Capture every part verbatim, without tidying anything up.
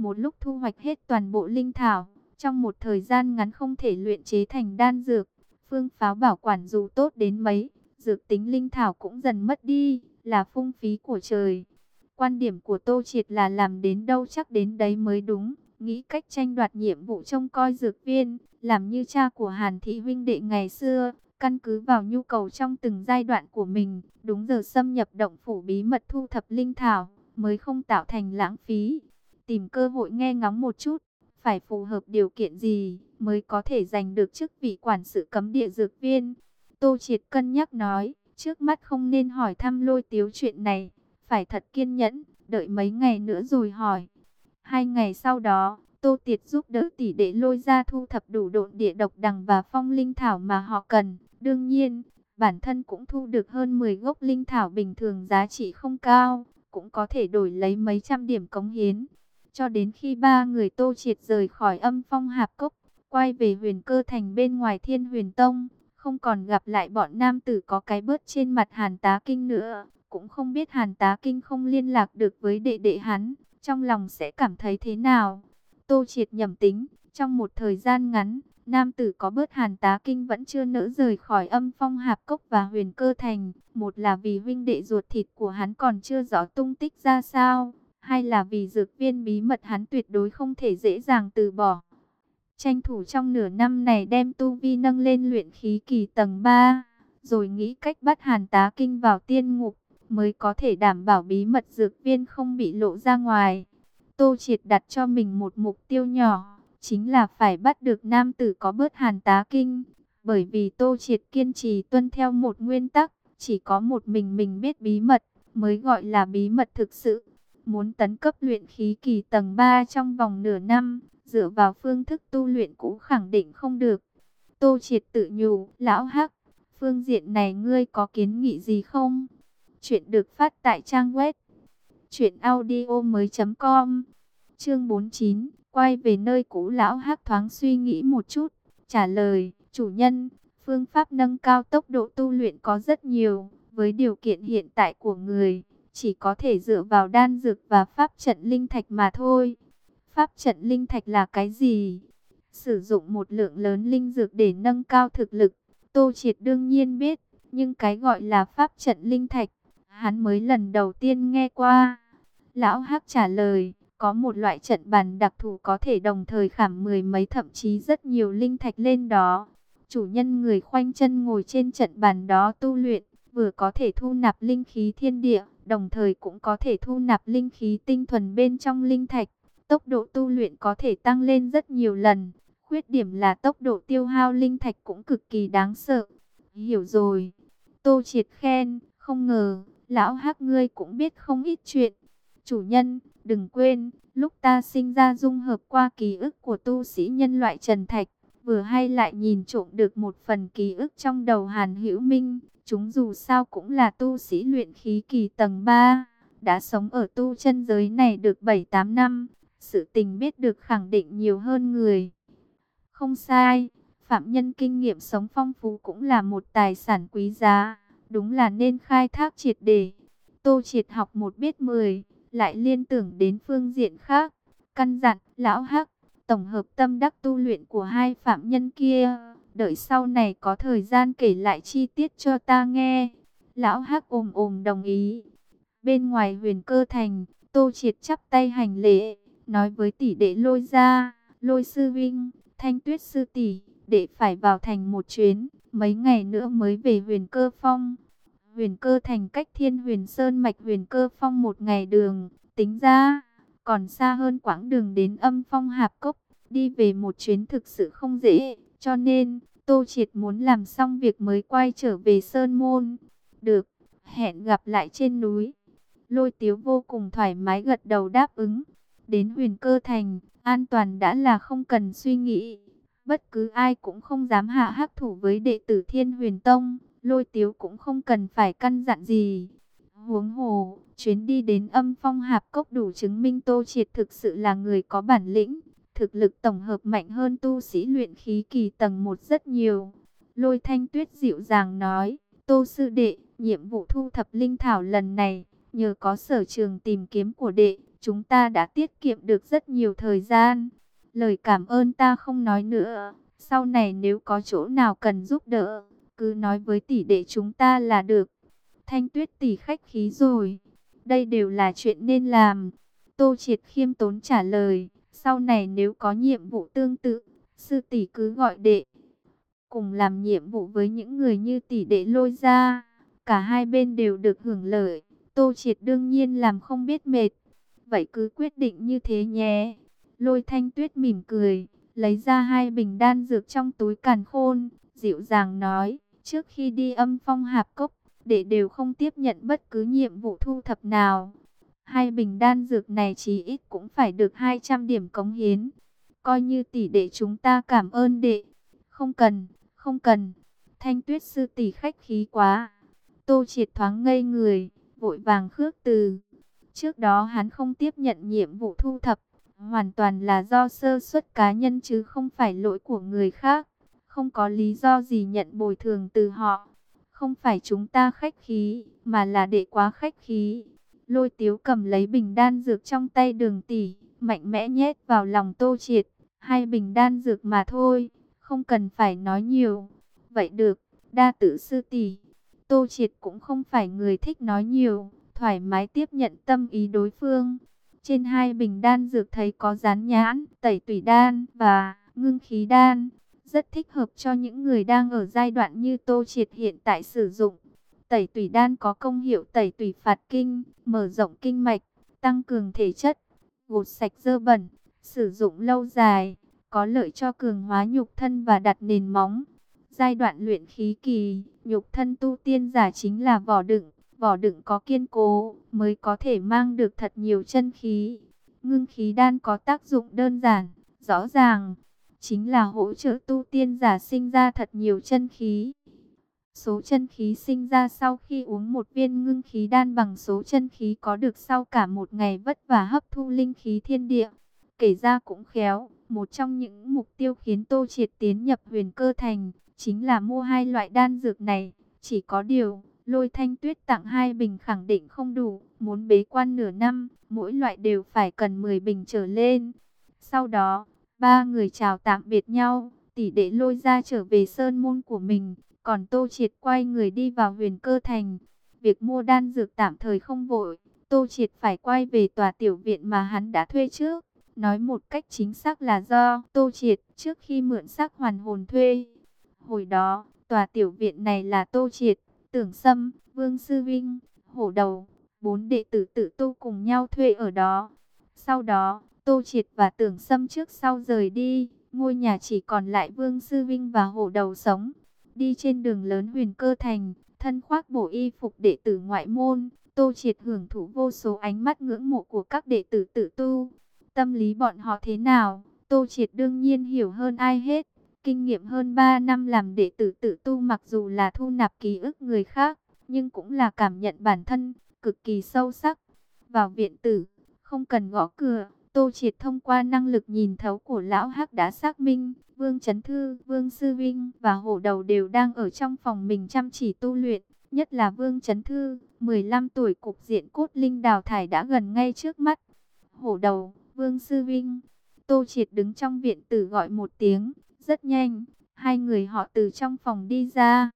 một lúc thu hoạch hết toàn bộ linh thảo, trong một thời gian ngắn không thể luyện chế thành đan dược. Phương pháo bảo quản dù tốt đến mấy, dược tính linh thảo cũng dần mất đi, là phung phí của trời. Quan điểm của Tô Triệt là làm đến đâu chắc đến đấy mới đúng, nghĩ cách tranh đoạt nhiệm vụ trông coi dược viên, làm như cha của Hàn Thị huynh đệ ngày xưa, căn cứ vào nhu cầu trong từng giai đoạn của mình, đúng giờ xâm nhập động phủ bí mật thu thập linh thảo, mới không tạo thành lãng phí. Tìm cơ hội nghe ngóng một chút, phải phù hợp điều kiện gì mới có thể giành được chức vị quản sự cấm địa dược viên. Tô Triệt cân nhắc nói, trước mắt không nên hỏi thăm Lôi Tiếu chuyện này, phải thật kiên nhẫn, đợi mấy ngày nữa rồi hỏi. Hai ngày sau đó, Tô Tiệt giúp đỡ tỷ đệ Lôi ra thu thập đủ độn địa độc đằng và phong linh thảo mà họ cần. Đương nhiên, bản thân cũng thu được hơn mười gốc linh thảo bình thường giá trị không cao, cũng có thể đổi lấy mấy trăm điểm cống hiến. Cho đến khi ba người Tô Triệt rời khỏi Âm Phong Hạp Cốc, quay về Huyền Cơ Thành bên ngoài Thiên Huyền Tông, không còn gặp lại bọn nam tử có cái bớt trên mặt Hàn Tá Kinh nữa. Cũng không biết Hàn Tá Kinh không liên lạc được với đệ đệ hắn, trong lòng sẽ cảm thấy thế nào. Tô Triệt nhẩm tính, trong một thời gian ngắn, nam tử có bớt Hàn Tá Kinh vẫn chưa nỡ rời khỏi Âm Phong Hạp Cốc và Huyền Cơ Thành. Một là vì huynh đệ ruột thịt của hắn còn chưa rõ tung tích ra sao, hai là vì dược viên bí mật hắn tuyệt đối không thể dễ dàng từ bỏ. Tranh thủ trong nửa năm này đem tu vi nâng lên luyện khí kỳ tầng ba, rồi nghĩ cách bắt Hàn Tá Kinh vào tiên ngục, mới có thể đảm bảo bí mật dược viên không bị lộ ra ngoài. Tô Triệt đặt cho mình một mục tiêu nhỏ, chính là phải bắt được nam tử có bớt Hàn Tá Kinh. Bởi vì Tô Triệt kiên trì tuân theo một nguyên tắc, chỉ có một mình mình biết bí mật, mới gọi là bí mật thực sự. Muốn tấn cấp luyện khí kỳ tầng ba trong vòng nửa năm, dựa vào phương thức tu luyện cũ khẳng định không được. Tô Triệt tự nhủ, lão Hắc, phương diện này ngươi có kiến nghị gì không? Chuyện được phát tại trang web truyện audio mới chấm com. Chương bốn mươi chín, quay về nơi cũ. Lão Hắc thoáng suy nghĩ một chút, trả lời, chủ nhân, phương pháp nâng cao tốc độ tu luyện có rất nhiều, với điều kiện hiện tại của người, chỉ có thể dựa vào đan dược và pháp trận linh thạch mà thôi. Pháp trận linh thạch là cái gì? Sử dụng một lượng lớn linh dược để nâng cao thực lực, Tô Triệt đương nhiên biết, nhưng cái gọi là pháp trận linh thạch, hắn mới lần đầu tiên nghe qua. Lão Hắc trả lời, có một loại trận bàn đặc thù có thể đồng thời khảm mười mấy thậm chí rất nhiều linh thạch lên đó. Chủ nhân người khoanh chân ngồi trên trận bàn đó tu luyện, vừa có thể thu nạp linh khí thiên địa, đồng thời cũng có thể thu nạp linh khí tinh thuần bên trong linh thạch. Tốc độ tu luyện có thể tăng lên rất nhiều lần. Khuyết điểm là tốc độ tiêu hao linh thạch cũng cực kỳ đáng sợ. Hiểu rồi. Tô Triệt khen, không ngờ, lão Hắc ngươi cũng biết không ít chuyện. Chủ nhân, đừng quên, lúc ta sinh ra dung hợp qua ký ức của tu sĩ nhân loại Trần Thạch, vừa hay lại nhìn trộm được một phần ký ức trong đầu Hàn Hữu Minh. Chúng dù sao cũng là tu sĩ luyện khí kỳ tầng ba, đã sống ở tu chân giới này được bảy tám năm. Sự tình biết được khẳng định nhiều hơn người. Không sai, phạm nhân kinh nghiệm sống phong phú cũng là một tài sản quý giá, đúng là nên khai thác triệt để. Tô Triệt học một biết mười, lại liên tưởng đến phương diện khác, căn dặn, lão Hắc, tổng hợp tâm đắc tu luyện của hai phạm nhân kia, đợi sau này có thời gian kể lại chi tiết cho ta nghe. Lão Hắc ồm ồm đồng ý. Bên ngoài Huyền Cơ Thành, Tô Triệt chắp tay hành lễ, nói với tỷ đệ Lôi ra, Lôi sư vinh, Thanh Tuyết sư tỷ, đệ phải vào thành một chuyến, mấy ngày nữa mới về Huyền Cơ Phong. Huyền Cơ Thành cách Thiên Huyền Sơn mạch Huyền Cơ Phong một ngày đường, tính ra còn xa hơn quãng đường đến Âm Phong Hạp Cốc, đi về một chuyến thực sự không dễ, cho nên Tô Triệt muốn làm xong việc mới quay trở về Sơn Môn. Được, hẹn gặp lại trên núi. Lôi Tiếu vô cùng thoải mái gật đầu đáp ứng. Đến Huyền Cơ Thành, an toàn đã là không cần suy nghĩ. Bất cứ ai cũng không dám hạ hắc thủ với đệ tử Thiên Huyền Tông. Lôi Tiếu cũng không cần phải căn dặn gì. Huống hồ, chuyến đi đến Âm Phong Hạp Cốc đủ chứng minh Tô Triệt thực sự là người có bản lĩnh. Thực lực tổng hợp mạnh hơn tu sĩ luyện khí kỳ tầng một rất nhiều. Lôi Thanh Tuyết dịu dàng nói, Tô sư đệ, nhiệm vụ thu thập linh thảo lần này, nhờ có sở trường tìm kiếm của đệ, chúng ta đã tiết kiệm được rất nhiều thời gian. Lời cảm ơn ta không nói nữa, sau này nếu có chỗ nào cần giúp đỡ, cứ nói với tỷ đệ chúng ta là được. Thanh Tuyết tỷ khách khí rồi, đây đều là chuyện nên làm. Tô Triệt khiêm tốn trả lời, sau này nếu có nhiệm vụ tương tự, sư tỷ cứ gọi đệ. Cùng làm nhiệm vụ với những người như tỷ đệ Lôi ra, cả hai bên đều được hưởng lợi. Tô Triệt đương nhiên làm không biết mệt. Vậy cứ quyết định như thế nhé. Lôi Thanh Tuyết mỉm cười, lấy ra hai bình đan dược trong túi càn khôn, dịu dàng nói, trước khi đi Âm Phong Hạp Cốc, đệ đều không tiếp nhận bất cứ nhiệm vụ thu thập nào. Hai bình đan dược này chí ít cũng phải được hai trăm điểm cống hiến. Coi như tỷ đệ chúng ta cảm ơn đệ. Không cần, không cần. Thanh Tuyết sư tỷ khách khí quá. Tô Triệt thoáng ngây người, vội vàng khước từ. Trước đó hắn không tiếp nhận nhiệm vụ thu thập, hoàn toàn là do sơ suất cá nhân chứ không phải lỗi của người khác. Không có lý do gì nhận bồi thường từ họ. Không phải chúng ta khách khí, mà là đệ quá khách khí. Lôi Tiếu cầm lấy bình đan dược trong tay Đường tỷ, mạnh mẽ nhét vào lòng Tô Triệt. Hai bình đan dược mà thôi, không cần phải nói nhiều. Vậy được, đa tử sư tỷ. Tô Triệt cũng không phải người thích nói nhiều, thoải mái tiếp nhận tâm ý đối phương. Trên hai bình đan dược thấy có dán nhãn, tẩy tủy đan và ngưng khí đan. Rất thích hợp cho những người đang ở giai đoạn như Tô Triệt hiện tại sử dụng. Tẩy tủy đan có công hiệu tẩy tủy phạt kinh, mở rộng kinh mạch, tăng cường thể chất, gột sạch dơ bẩn. Sử dụng lâu dài, có lợi cho cường hóa nhục thân và đặt nền móng. Giai đoạn luyện khí kỳ, nhục thân tu tiên giả chính là vỏ đựng. Vỏ đựng có kiên cố, mới có thể mang được thật nhiều chân khí. Ngưng khí đan có tác dụng đơn giản, rõ ràng, chính là hỗ trợ tu tiên giả sinh ra thật nhiều chân khí. Số chân khí sinh ra sau khi uống một viên ngưng khí đan bằng số chân khí có được sau cả một ngày vất vả hấp thu linh khí thiên địa. Kể ra cũng khéo, một trong những mục tiêu khiến Tô Triệt tiến nhập Huyền Cơ Thành, chính là mua hai loại đan dược này. Chỉ có điều, Lôi Thanh Tuyết tặng hai bình khẳng định không đủ, muốn bế quan nửa năm, mỗi loại đều phải cần mười bình trở lên. Sau đó, ba người chào tạm biệt nhau, tỷ đệ Lôi ra trở về sơn môn của mình, còn Tô Triệt quay người đi vào Huyền Cơ Thành. Việc mua đan dược tạm thời không vội, Tô Triệt phải quay về tòa tiểu viện mà hắn đã thuê trước. Nói một cách chính xác là do Tô Triệt trước khi mượn xác hoàn hồn thuê. Hồi đó, tòa tiểu viện này là Tô Triệt, Tưởng Sâm, Vương Sư Vinh, Hổ Đầu, bốn đệ tử tự tu cùng nhau thuê ở đó. Sau đó, Tô Triệt và Tưởng Sâm trước sau rời đi, ngôi nhà chỉ còn lại Vương Sư Vinh và Hổ Đầu sống. Đi trên đường lớn Huyền Cơ Thành, thân khoác bộ y phục đệ tử ngoại môn, Tô Triệt hưởng thụ vô số ánh mắt ngưỡng mộ của các đệ tử tự tu. Tâm lý bọn họ thế nào, Tô Triệt đương nhiên hiểu hơn ai hết. Kinh nghiệm hơn ba năm làm đệ tử tự tu mặc dù là thu nạp ký ức người khác, nhưng cũng là cảm nhận bản thân, cực kỳ sâu sắc. Vào viện tử, không cần gõ cửa, Tô Triệt thông qua năng lực nhìn thấu của lão Hắc đã xác minh, Vương Chấn Thư, Vương Sư Vinh và Hổ Đầu đều đang ở trong phòng mình chăm chỉ tu luyện. Nhất là Vương Chấn Thư, mười lăm tuổi cục diện cốt linh đào thải đã gần ngay trước mắt. Hổ Đầu, Vương Sư Vinh, Tô Triệt đứng trong viện tử gọi một tiếng. Rất nhanh, hai người họ từ trong phòng đi ra.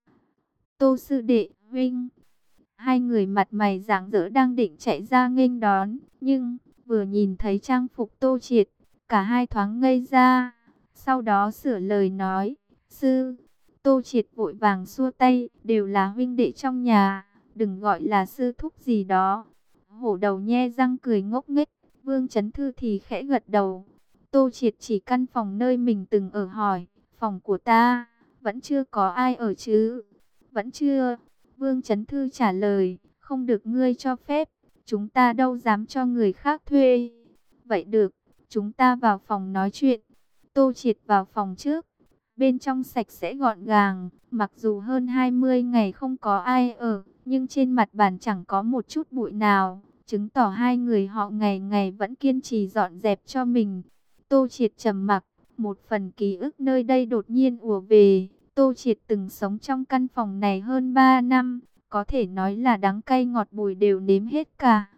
Tô sư đệ, Vinh. Hai người mặt mày rạng rỡ đang định chạy ra nghênh đón, nhưng vừa nhìn thấy trang phục Tô Triệt, cả hai thoáng ngây ra. Sau đó sửa lời nói, sư. Tô Triệt vội vàng xua tay, đều là huynh đệ trong nhà, đừng gọi là sư thúc gì đó. Hổ Đầu nhe răng cười ngốc nghếch, Vương Chấn Thư thì khẽ gật đầu. Tô Triệt chỉ căn phòng nơi mình từng ở hỏi, phòng của ta, vẫn chưa có ai ở chứ? Vẫn chưa, Vương Chấn Thư trả lời, không được ngươi cho phép, chúng ta đâu dám cho người khác thuê. Vậy được, chúng ta vào phòng nói chuyện. Tô Triệt vào phòng trước, bên trong sạch sẽ gọn gàng, mặc dù hơn hai mươi ngày không có ai ở, nhưng trên mặt bàn chẳng có một chút bụi nào, chứng tỏ hai người họ ngày ngày vẫn kiên trì dọn dẹp cho mình. Tô Triệt trầm mặc, một phần ký ức nơi đây đột nhiên ùa về. Tô Triệt từng sống trong căn phòng này hơn ba năm, có thể nói là đắng cay ngọt bùi đều nếm hết cả.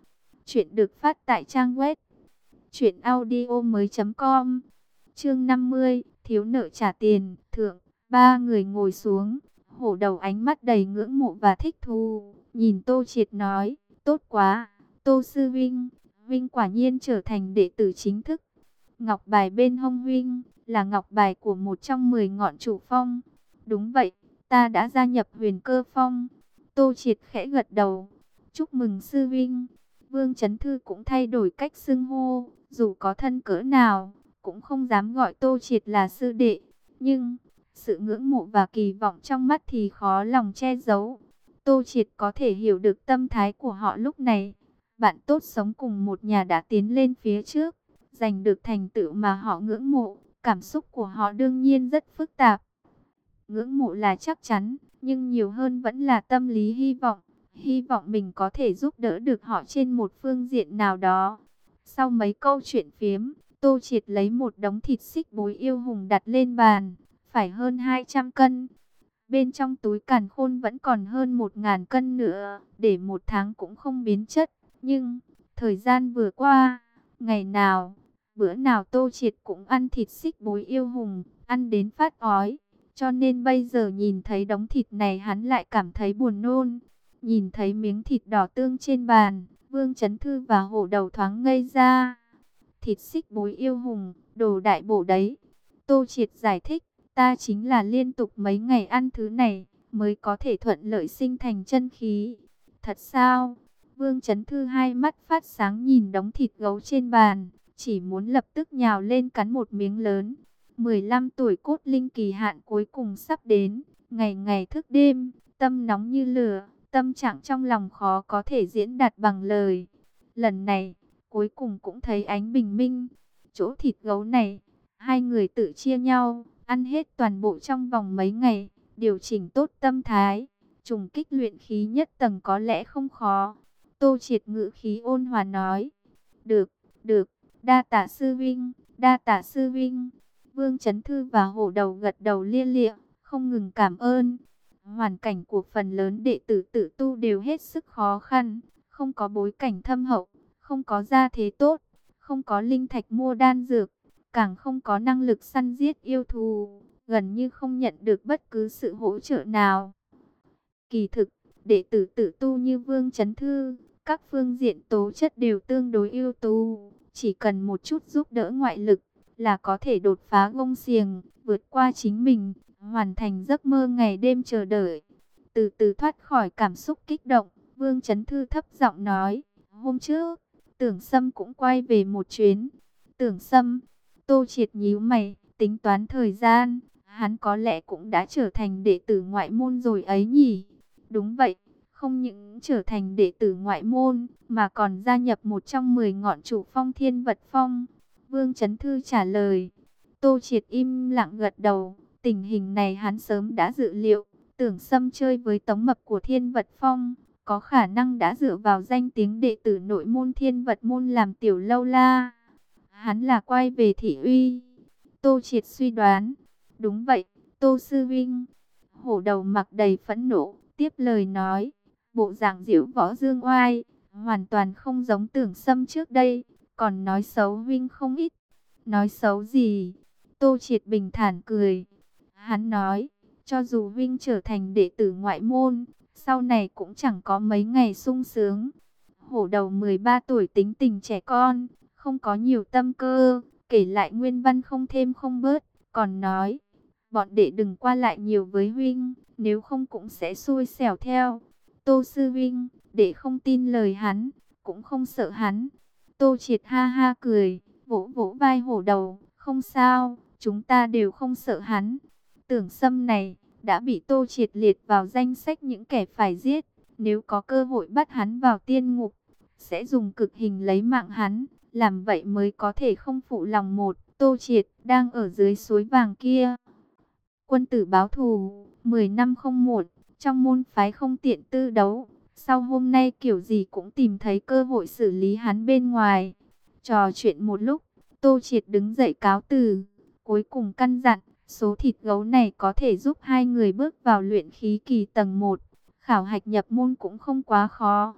Chuyện được phát tại trang web truyện audio mới com. Chương năm mươi, thiếu nợ trả tiền, thượng. Ba người ngồi xuống, Hổ Đầu ánh mắt đầy ngưỡng mộ và thích thú, nhìn Tô Triệt nói, tốt quá, Tô sư huynh, huynh quả nhiên trở thành đệ tử chính thức. Ngọc bài bên hông huynh là ngọc bài của một trong mười ngọn chủ phong. Đúng vậy, ta đã gia nhập Huyền Cơ Phong. Tô Triệt khẽ gật đầu, chúc mừng sư huynh. Vương Chấn Thư cũng thay đổi cách xưng hô, dù có thân cỡ nào, cũng không dám gọi Tô Triệt là sư đệ. Nhưng, sự ngưỡng mộ và kỳ vọng trong mắt thì khó lòng che giấu. Tô Triệt có thể hiểu được tâm thái của họ lúc này. Bạn tốt sống cùng một nhà đã tiến lên phía trước, giành được thành tựu mà họ ngưỡng mộ. Cảm xúc của họ đương nhiên rất phức tạp. Ngưỡng mộ là chắc chắn, nhưng nhiều hơn vẫn là tâm lý hy vọng. Hy vọng mình có thể giúp đỡ được họ trên một phương diện nào đó. Sau mấy câu chuyện phiếm, Tô Triệt lấy một đống thịt xích bối yêu hùng đặt lên bàn, phải hơn hai trăm cân. Bên trong túi càn khôn vẫn còn hơn một nghìn cân nữa, để một tháng cũng không biến chất. Nhưng, thời gian vừa qua, ngày nào, bữa nào Tô Triệt cũng ăn thịt xích bối yêu hùng, ăn đến phát ói. Cho nên bây giờ nhìn thấy đống thịt này hắn lại cảm thấy buồn nôn. Nhìn thấy miếng thịt đỏ tương trên bàn, Vương Chấn Thư và Hổ Đầu thoáng ngây ra. Thịt xích bối yêu hùng, đồ đại bổ đấy. Tô Triệt giải thích, ta chính là liên tục mấy ngày ăn thứ này, mới có thể thuận lợi sinh thành chân khí. Thật sao? Vương Chấn Thư hai mắt phát sáng nhìn đống thịt gấu trên bàn, chỉ muốn lập tức nhào lên cắn một miếng lớn. mười lăm tuổi cốt linh kỳ hạn cuối cùng sắp đến, ngày ngày thức đêm, tâm nóng như lửa, tâm trạng trong lòng khó có thể diễn đạt bằng lời. Lần này, cuối cùng cũng thấy ánh bình minh. Chỗ thịt gấu này, hai người tự chia nhau, ăn hết toàn bộ trong vòng mấy ngày, điều chỉnh tốt tâm thái. Trùng kích luyện khí nhất tầng có lẽ không khó. Tô Triệt ngữ khí ôn hòa nói, được, được, đa tạ sư vinh, đa tạ sư vinh. Vương Chấn Thư và Hổ Đầu gật đầu lia lịa, không ngừng cảm ơn. Hoàn cảnh của phần lớn đệ tử tự tu đều hết sức khó khăn, không có bối cảnh thâm hậu, không có gia thế tốt, không có linh thạch mua đan dược, càng không có năng lực săn giết yêu thú, gần như không nhận được bất cứ sự hỗ trợ nào. Kỳ thực, đệ tử tự tu như Vương Chấn Thư, các phương diện tố chất đều tương đối ưu tú, chỉ cần một chút giúp đỡ ngoại lực là có thể đột phá gông xiềng, vượt qua chính mình, hoàn thành giấc mơ ngày đêm chờ đợi. Từ từ thoát khỏi cảm xúc kích động, Vương Chấn Thư thấp giọng nói, hôm trước, Tưởng Sâm cũng quay về một chuyến. Tưởng Sâm, Tô Triệt nhíu mày, tính toán thời gian, hắn có lẽ cũng đã trở thành đệ tử ngoại môn rồi ấy nhỉ? Đúng vậy, không những trở thành đệ tử ngoại môn, mà còn gia nhập một trong mười ngọn chủ phong Thiên Vật Phong. Vương Chấn Thư trả lời. Tô Triệt im lặng gật đầu, tình hình này hắn sớm đã dự liệu. Tưởng Sâm chơi với Tống Mập của Thiên Vật Phong, có khả năng đã dựa vào danh tiếng đệ tử nội môn Thiên Vật môn làm tiểu lâu la. Hắn là quay về thị uy. Tô Triệt suy đoán. Đúng vậy, Tô sư vinh. Hổ Đầu mặc đầy phẫn nộ, tiếp lời nói, bộ dạng diễu võ dương oai, hoàn toàn không giống Tưởng Sâm trước đây, còn nói xấu huynh không ít. Nói xấu gì? Tô Triệt bình thản cười. Hắn nói, cho dù huynh trở thành đệ tử ngoại môn, sau này cũng chẳng có mấy ngày sung sướng. Hổ Đầu mười ba tuổi tính tình trẻ con, không có nhiều tâm cơ, kể lại nguyên văn không thêm không bớt, còn nói, bọn đệ đừng qua lại nhiều với huynh, nếu không cũng sẽ xui xẻo theo. Tô sư huynh, đệ không tin lời hắn, cũng không sợ hắn. Tô Triệt ha ha cười, vỗ vỗ vai Hổ Đầu, không sao, chúng ta đều không sợ hắn. Tưởng Sâm này đã bị Tô Triệt liệt vào danh sách những kẻ phải giết, nếu có cơ hội bắt hắn vào tiên ngục, sẽ dùng cực hình lấy mạng hắn, làm vậy mới có thể không phụ lòng một Tô Triệt đang ở dưới suối vàng kia. Quân tử báo thù, mười năm không muộn, trong môn phái không tiện tư đấu. Sau hôm nay kiểu gì cũng tìm thấy cơ hội xử lý hắn bên ngoài. Trò chuyện một lúc, Tô Triệt đứng dậy cáo từ. Cuối cùng căn dặn, số thịt gấu này có thể giúp hai người bước vào luyện khí kỳ tầng một. Khảo hạch nhập môn cũng không quá khó.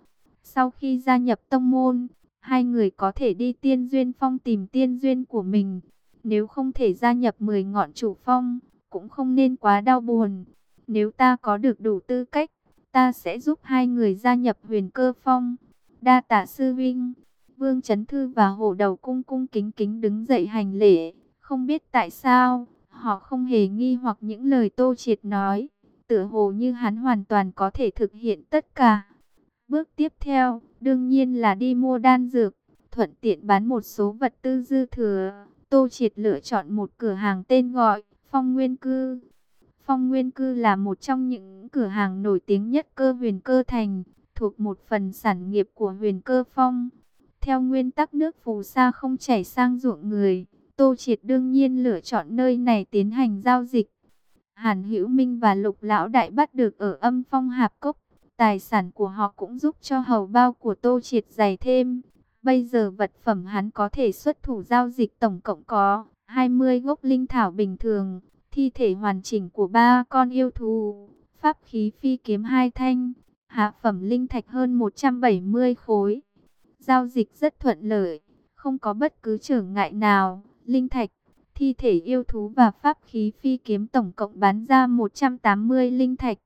Sau khi gia nhập tông môn, hai người có thể đi Tiên Duyên Phong tìm tiên duyên của mình. Nếu không thể gia nhập mười ngọn chủ phong, cũng không nên quá đau buồn. Nếu ta có được đủ tư cách, ta sẽ giúp hai người gia nhập Huyền Cơ Phong. Đa tạ sư vinh. Vương Chấn Thư và Hổ Đầu cung cung kính kính đứng dậy hành lễ. Không biết tại sao, họ không hề nghi hoặc những lời Tô Triệt nói. Tựa hồ như hắn hoàn toàn có thể thực hiện tất cả. Bước tiếp theo, đương nhiên là đi mua đan dược, thuận tiện bán một số vật tư dư thừa. Tô Triệt lựa chọn một cửa hàng tên gọi Phong Nguyên Cư. Phong Nguyên Cư là một trong những cửa hàng nổi tiếng nhất cơ Huyền Cơ Thành, thuộc một phần sản nghiệp của Huyền Cơ Phong. Theo nguyên tắc nước phù sa không chảy sang ruộng người, Tô Triệt đương nhiên lựa chọn nơi này tiến hành giao dịch. Hàn Hữu Minh và Lục Lão Đại bắt được ở Âm Phong Hạp Cốc. Tài sản của họ cũng giúp cho hầu bao của Tô Triệt dày thêm. Bây giờ vật phẩm hắn có thể xuất thủ giao dịch tổng cộng có hai mươi gốc linh thảo bình thường, thi thể hoàn chỉnh của ba con yêu thú, pháp khí phi kiếm hai thanh, hạ phẩm linh thạch hơn một trăm bảy mươi khối. Giao dịch rất thuận lợi, không có bất cứ trở ngại nào. Linh thạch, thi thể yêu thú và pháp khí phi kiếm tổng cộng bán ra một trăm tám mươi linh thạch.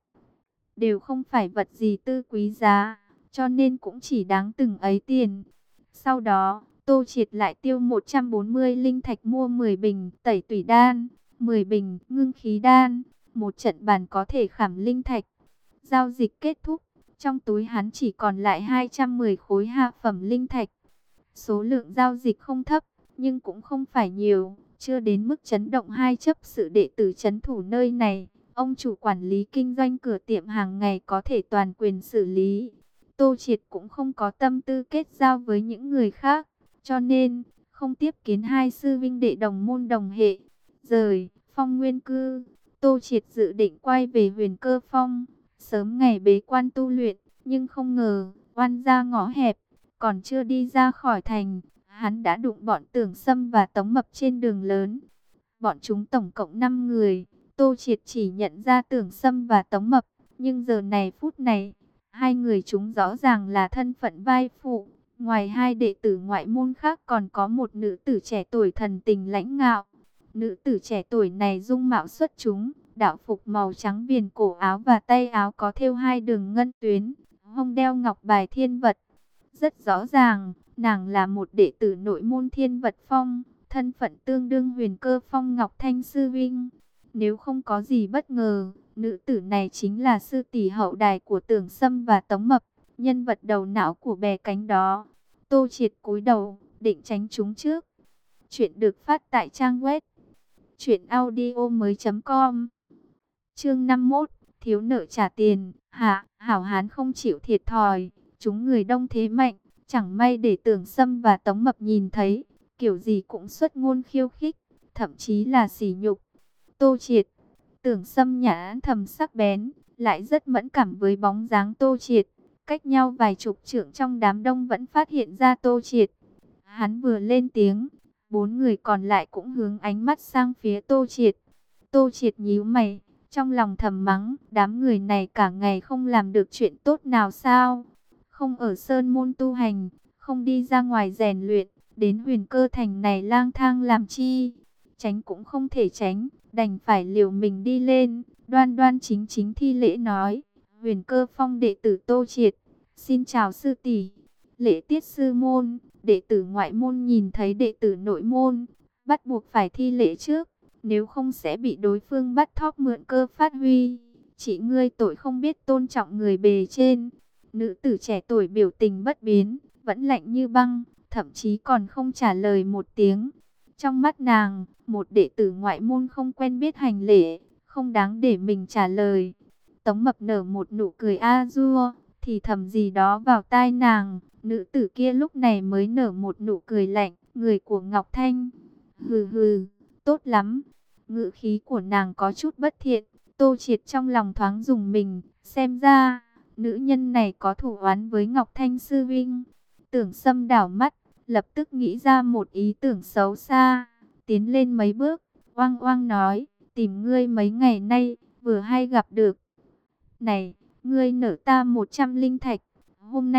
Đều không phải vật gì tư quý giá, cho nên cũng chỉ đáng từng ấy tiền. Sau đó, Tô Triệt lại tiêu một trăm bốn mươi linh thạch mua mười bình tẩy tủy đan, mười bình ngưng khí đan, một trận bàn có thể khảm linh thạch. Giao dịch kết thúc, trong túi hắn chỉ còn lại hai trăm mười khối hạ phẩm linh thạch. Số lượng giao dịch không thấp, nhưng cũng không phải nhiều, chưa đến mức chấn động hai chấp sự đệ tử trấn thủ nơi này. Ông chủ quản lý kinh doanh cửa tiệm hàng ngày có thể toàn quyền xử lý. Tô Triệt cũng không có tâm tư kết giao với những người khác, cho nên không tiếp kiến hai sư vinh đệ đồng môn đồng hệ. Rời Phong Nguyên Cư, Tô Triệt dự định quay về Huyền Cơ Phong, sớm ngày bế quan tu luyện, nhưng không ngờ oan ra ngõ hẹp, còn chưa đi ra khỏi thành, hắn đã đụng bọn Tưởng Sâm và Tống Mập trên đường lớn. Bọn chúng tổng cộng năm người. Tô Triệt chỉ nhận ra Tưởng Sâm và Tống Mập, nhưng giờ này phút này, hai người chúng rõ ràng là thân phận vai phụ. Ngoài hai đệ tử ngoại môn khác còn có một nữ tử trẻ tuổi thần tình lãnh ngạo. Nữ tử trẻ tuổi này dung mạo xuất chúng, đạo phục màu trắng viền cổ áo và tay áo có thêu hai đường ngân tuyến, hông đeo ngọc bài thiên vật. Rất rõ ràng, nàng là một đệ tử nội môn Thiên Vật Phong, thân phận tương đương Huyền Cơ Phong Ngọc Thanh Sư Vinh. Nếu không có gì bất ngờ, nữ tử này chính là sư tỷ hậu đài của Tưởng Sâm và Tống Mập, nhân vật đầu não của bè cánh đó. Tô Triệt cúi đầu, định tránh chúng trước. Chuyện được phát tại trang web truyện audio mới chấm com. Chương năm mươi mốt, thiếu nợ trả tiền. Hạ, hảo hán không chịu thiệt thòi, chúng người đông thế mạnh, chẳng may để Tưởng Sâm và Tống Mập nhìn thấy, kiểu gì cũng xuất ngôn khiêu khích, thậm chí là sỉ nhục. Tô Triệt, Tưởng Sâm nhãn thầm sắc bén, lại rất mẫn cảm với bóng dáng Tô Triệt. Cách nhau vài chục trượng trong đám đông vẫn phát hiện ra Tô Triệt. Hắn vừa lên tiếng, bốn người còn lại cũng hướng ánh mắt sang phía Tô Triệt. Tô Triệt nhíu mày, trong lòng thầm mắng, đám người này cả ngày không làm được chuyện tốt nào sao? Không ở sơn môn tu hành, không đi ra ngoài rèn luyện, đến Huyền Cơ Thành này lang thang làm chi? Tránh cũng không thể tránh, đành phải liều mình đi lên, đoan đoan chính chính thi lễ nói, Huyền Cơ Phong đệ tử Tô Triệt, xin chào sư tỷ. Lễ tiết sư môn, đệ tử ngoại môn nhìn thấy đệ tử nội môn, bắt buộc phải thi lễ trước, nếu không sẽ bị đối phương bắt thóp mượn cơ phát huy. Chỉ ngươi tội không biết tôn trọng người bề trên. Nữ tử trẻ tuổi biểu tình bất biến, vẫn lạnh như băng, thậm chí còn không trả lời một tiếng. Trong mắt nàng, một đệ tử ngoại môn không quen biết hành lễ, không đáng để mình trả lời. Tống Mập nở một nụ cười a dua, thì thầm gì đó vào tai nàng. Nữ tử kia lúc này mới nở một nụ cười lạnh, người của Ngọc Thanh. Hừ hừ, tốt lắm. Ngữ khí của nàng có chút bất thiện. Tô Triệt trong lòng thoáng dùng mình, xem ra nữ nhân này có thủ oán với Ngọc Thanh sư vinh. Tưởng Sâm đảo mắt, lập tức nghĩ ra một ý tưởng xấu xa, tiến lên mấy bước, oang oang nói, tìm ngươi mấy ngày nay, vừa hay gặp được. Này, ngươi nợ ta một trăm linh thạch, hôm nay,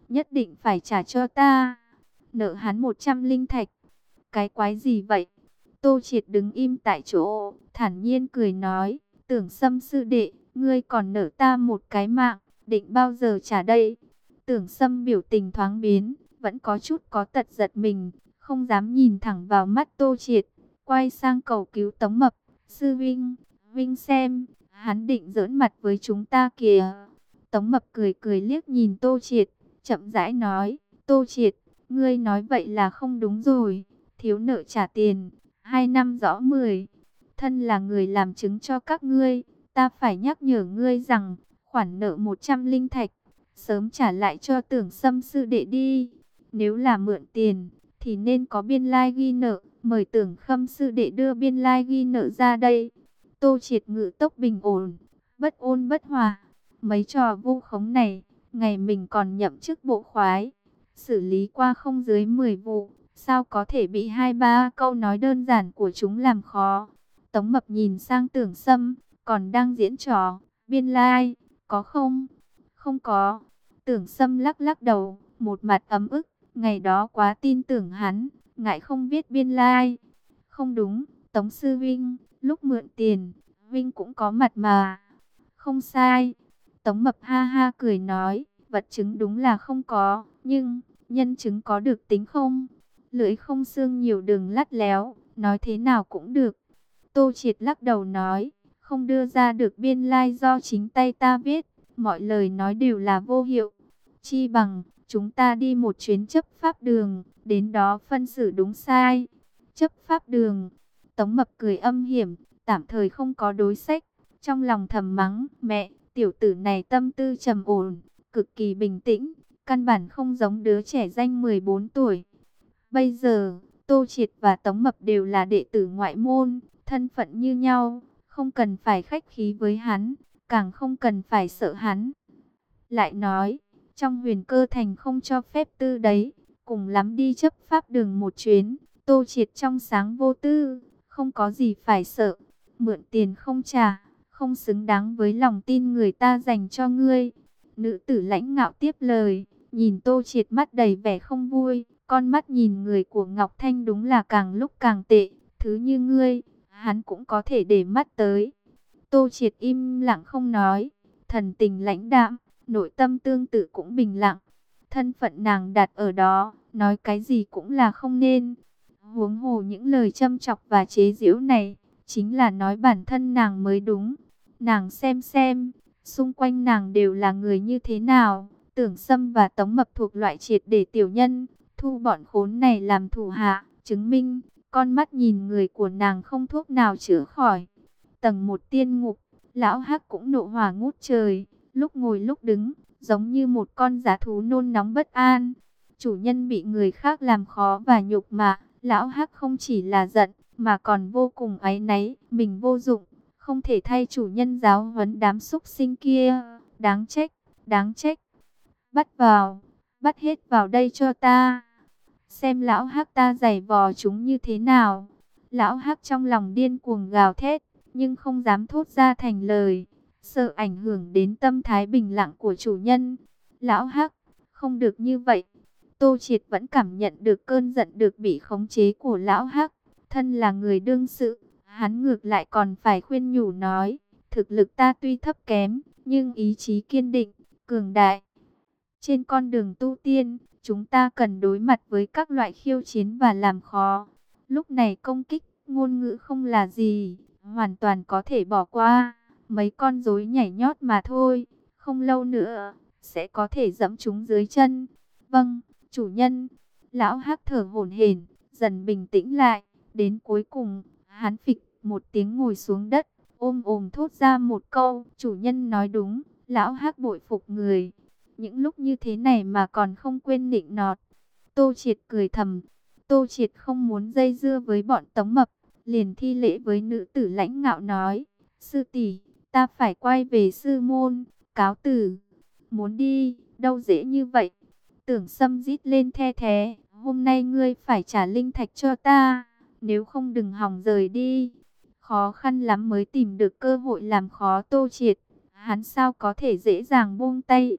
nhất định phải trả cho ta. Nợ hắn một trăm linh thạch. Cái quái gì vậy? Tô Triệt đứng im tại chỗ, thản nhiên cười nói, Tưởng Sâm sư đệ, ngươi còn nợ ta một cái mạng, định bao giờ trả đây? Tưởng Sâm biểu tình thoáng biến, vẫn có chút có tật giật mình, không dám nhìn thẳng vào mắt Tô Triệt, quay sang cầu cứu Tống Mập, sư vinh, vinh xem, hắn định giỡn mặt với chúng ta kìa. Tống Mập cười cười liếc nhìn Tô Triệt, chậm rãi nói, Tô Triệt, ngươi nói vậy là không đúng rồi, thiếu nợ trả tiền, hai năm rõ mười. Thân là người làm chứng cho các ngươi, ta phải nhắc nhở ngươi rằng, khoản nợ một trăm linh thạch, sớm trả lại cho Tưởng Sâm sư đệ đi. Nếu là mượn tiền, thì nên có biên lai ghi nợ, mời Tưởng Khâm sư đệ đưa biên lai ghi nợ ra đây. Tô Triệt ngự tốc bình ổn, bất ôn bất hòa. Mấy trò vu khống này, ngày mình còn nhậm chức bộ khoái, xử lý qua không dưới mười vụ, sao có thể bị hai ba câu nói đơn giản của chúng làm khó. Tống Mập nhìn sang Tưởng Sâm, còn đang diễn trò, biên lai, có không? Không có. Tưởng Sâm lắc lắc đầu, một mặt ấm ức, ngày đó quá tin tưởng hắn, ngại không viết biên lai. Không đúng, Tống Sư Vinh, lúc mượn tiền, Vinh cũng có mặt mà. Không sai. Tống Mập ha ha cười nói, vật chứng đúng là không có, nhưng nhân chứng có được tính không? Lưỡi không xương nhiều đường lắt léo, nói thế nào cũng được. Tô Triệt lắc đầu nói, không đưa ra được biên lai do chính tay ta viết, mọi lời nói đều là vô hiệu. Chi bằng, chúng ta đi một chuyến chấp pháp đường, đến đó phân xử đúng sai. Chấp pháp đường, Tống Mập cười âm hiểm, tạm thời không có đối sách. Trong lòng thầm mắng, mẹ, tiểu tử này tâm tư trầm ổn, cực kỳ bình tĩnh, căn bản không giống đứa trẻ danh mười bốn tuổi. Bây giờ, Tô Triệt và Tống Mập đều là đệ tử ngoại môn, thân phận như nhau, không cần phải khách khí với hắn, càng không cần phải sợ hắn. Lại nói, trong Huyền Cơ Thành không cho phép tư đấy, cùng lắm đi chấp pháp đường một chuyến. Tô Triệt trong sáng vô tư, không có gì phải sợ, mượn tiền không trả, không xứng đáng với lòng tin người ta dành cho ngươi. Nữ tử lãnh ngạo tiếp lời, nhìn Tô Triệt mắt đầy vẻ không vui, con mắt nhìn người của Ngọc Thanh đúng là càng lúc càng tệ, thứ như ngươi, hắn cũng có thể để mắt tới. Tô Triệt im lặng không nói, thần tình lãnh đạm, nội tâm tương tự cũng bình lặng. Thân phận nàng đặt ở đó, nói cái gì cũng là không nên. Huống hồ những lời châm chọc và chế giễu này, chính là nói bản thân nàng mới đúng. Nàng xem xem, xung quanh nàng đều là người như thế nào. Tưởng Sâm và Tống Mập thuộc loại triệt để tiểu nhân, thu bọn khốn này làm thủ hạ, chứng minh, con mắt nhìn người của nàng không thuốc nào chữa khỏi. Tầng một tiên ngục, lão Hắc cũng nộ hỏa ngút trời, lúc ngồi lúc đứng, giống như một con dã thú nôn nóng bất an. Chủ nhân bị người khác làm khó và nhục mạ, lão Hắc không chỉ là giận, mà còn vô cùng áy náy, mình vô dụng, không thể thay chủ nhân giáo huấn đám súc sinh kia, đáng trách, đáng trách. Bắt vào, bắt hết vào đây cho ta. Xem lão Hắc ta giày vò chúng như thế nào. Lão Hắc trong lòng điên cuồng gào thét, nhưng không dám thốt ra thành lời, sợ ảnh hưởng đến tâm thái bình lặng của chủ nhân. Lão Hắc, không được như vậy. Tô Triệt vẫn cảm nhận được cơn giận được bị khống chế của lão Hắc. Thân là người đương sự, hắn ngược lại còn phải khuyên nhủ nói, thực lực ta tuy thấp kém, nhưng ý chí kiên định, cường đại. Trên con đường tu tiên, chúng ta cần đối mặt với các loại khiêu chiến và làm khó. Lúc này công kích, ngôn ngữ không là gì, hoàn toàn có thể bỏ qua. Mấy con rối nhảy nhót mà thôi, không lâu nữa, sẽ có thể dẫm chúng dưới chân. Vâng, chủ nhân. Lão Hắc thở hổn hển, dần bình tĩnh lại. Đến cuối cùng, hắn phịch một tiếng ngồi xuống đất, ôm ồm thốt ra một câu, chủ nhân nói đúng, lão Hắc bội phục người. Những lúc như thế này mà còn không quên nịnh nọt. Tô Triệt cười thầm. Tô Triệt không muốn dây dưa với bọn Tống Mập, liền thi lễ với nữ tử lãnh ngạo nói, sư tỷ, ta phải quay về sư môn, cáo từ. Muốn đi, đâu dễ như vậy. Tưởng Sâm rít lên the thé, hôm nay ngươi phải trả linh thạch cho ta, nếu không đừng hòng rời đi. Khó khăn lắm mới tìm được cơ hội làm khó Tô Triệt, hắn sao có thể dễ dàng buông tay.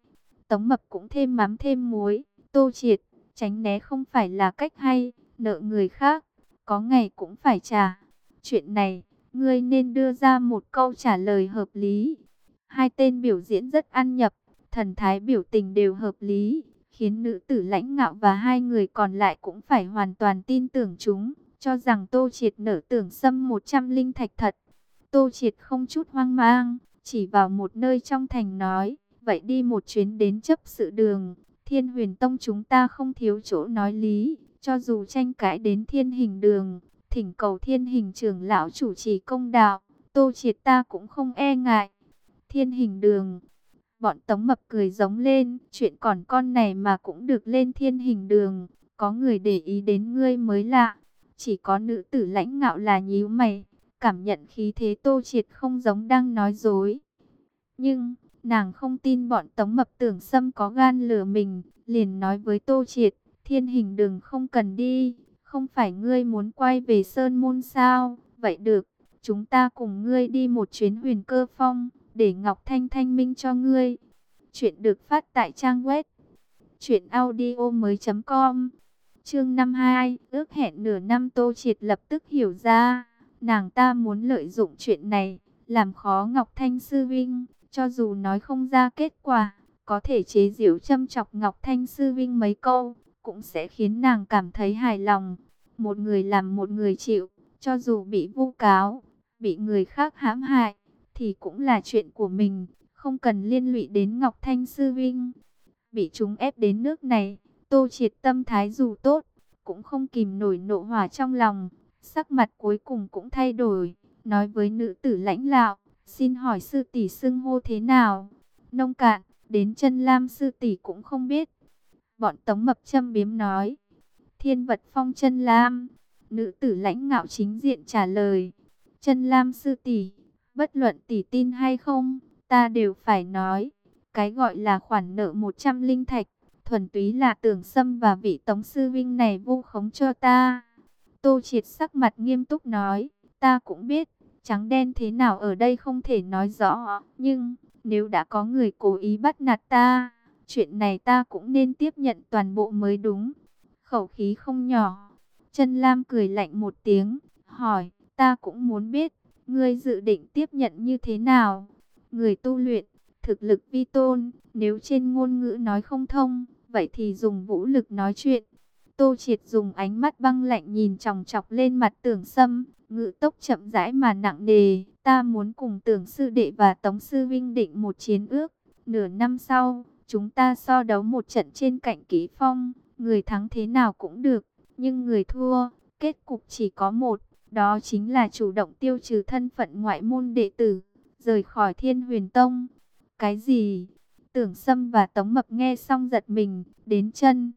Tống Mập cũng thêm mắm thêm muối. Tô Triệt, tránh né không phải là cách hay, nợ người khác, có ngày cũng phải trả. Chuyện này, ngươi nên đưa ra một câu trả lời hợp lý. Hai tên biểu diễn rất ăn nhập, thần thái biểu tình đều hợp lý, khiến nữ tử Lãnh Ngạo và hai người còn lại cũng phải hoàn toàn tin tưởng chúng, cho rằng Tô Triệt nở Tưởng Sâm một trăm linh thạch thật. Tô Triệt không chút hoang mang, chỉ vào một nơi trong thành nói, vậy đi một chuyến đến chấp sự đường. Thiên Huyền Tông chúng ta không thiếu chỗ nói lý, cho dù tranh cãi đến Thiên Hình đường, thỉnh cầu Thiên Hình trưởng lão chủ trì công đạo, Tô Triệt ta cũng không e ngại. Thiên Hình đường, bọn Tống Mập cười giống lên, chuyện còn con này mà cũng được lên Thiên Hình đường, có người để ý đến ngươi mới lạ. Chỉ có nữ tử Lãnh Ngạo là nhíu mày, cảm nhận khí thế Tô Triệt không giống đang nói dối. Nhưng, nàng không tin bọn Tống Mập Tưởng Sâm có gan lừa mình, liền nói với Tô Triệt, Thiên Hình đường không cần đi, không phải ngươi muốn quay về Sơn Môn sao, vậy được, chúng ta cùng ngươi đi một chuyến Huyền Cơ Phong, để Ngọc Thanh thanh minh cho ngươi. Chuyện được phát tại trang web truyện audio mới chấm com. Chương năm mươi hai, ước hẹn nửa năm. Tô Triệt lập tức hiểu ra, nàng ta muốn lợi dụng chuyện này, làm khó Ngọc Thanh sư vinh, cho dù nói không ra kết quả, có thể chế giễu châm chọc Ngọc Thanh sư vinh mấy câu, cũng sẽ khiến nàng cảm thấy hài lòng. Một người làm một người chịu, cho dù bị vu cáo, bị người khác hãm hại, thì cũng là chuyện của mình, không cần liên lụy đến Ngọc Thanh sư vinh. Bị chúng ép đến nước này, Tô Triệt tâm thái dù tốt, cũng không kìm nổi nộ hỏa trong lòng, sắc mặt cuối cùng cũng thay đổi, nói với nữ tử Lãnh Ngạo, xin hỏi sư tỷ xưng hô thế nào? Nông Cạn, đến Chân Lam sư tỷ cũng không biết. Bọn Tống Mập châm biếm nói, Thiên Vật Phong Chân Lam. Nữ tử Lãnh Ngạo chính diện trả lời, Chân Lam sư tỷ, bất luận tỷ tin hay không, ta đều phải nói, cái gọi là khoản nợ một trăm linh thạch, thuần túy là Tưởng Sâm và vị Tống sư vinh này vu khống cho ta. Tô Triệt sắc mặt nghiêm túc nói, ta cũng biết, trắng đen thế nào ở đây không thể nói rõ, nhưng nếu đã có người cố ý bắt nạt ta, chuyện này ta cũng nên tiếp nhận toàn bộ mới đúng. Khẩu khí không nhỏ. Chân Lam cười lạnh một tiếng, hỏi, ta cũng muốn biết, ngươi dự định tiếp nhận như thế nào? Người tu luyện, thực lực vi tôn, nếu trên ngôn ngữ nói không thông, vậy thì dùng vũ lực nói chuyện. Tô Triệt dùng ánh mắt băng lạnh nhìn chòng chọc lên mặt Tưởng Sâm, ngữ tốc chậm rãi mà nặng nề. Ta muốn cùng Tưởng sư đệ và Tống sư vinh định một chiến ước. Nửa năm sau, chúng ta so đấu một trận trên cạnh Kỷ Phong. Người thắng thế nào cũng được, nhưng người thua, kết cục chỉ có một. Đó chính là chủ động tiêu trừ thân phận ngoại môn đệ tử, rời khỏi Thiên Huyền Tông. Cái gì? Tưởng Sâm và Tống Mập nghe xong giật mình, đến chân.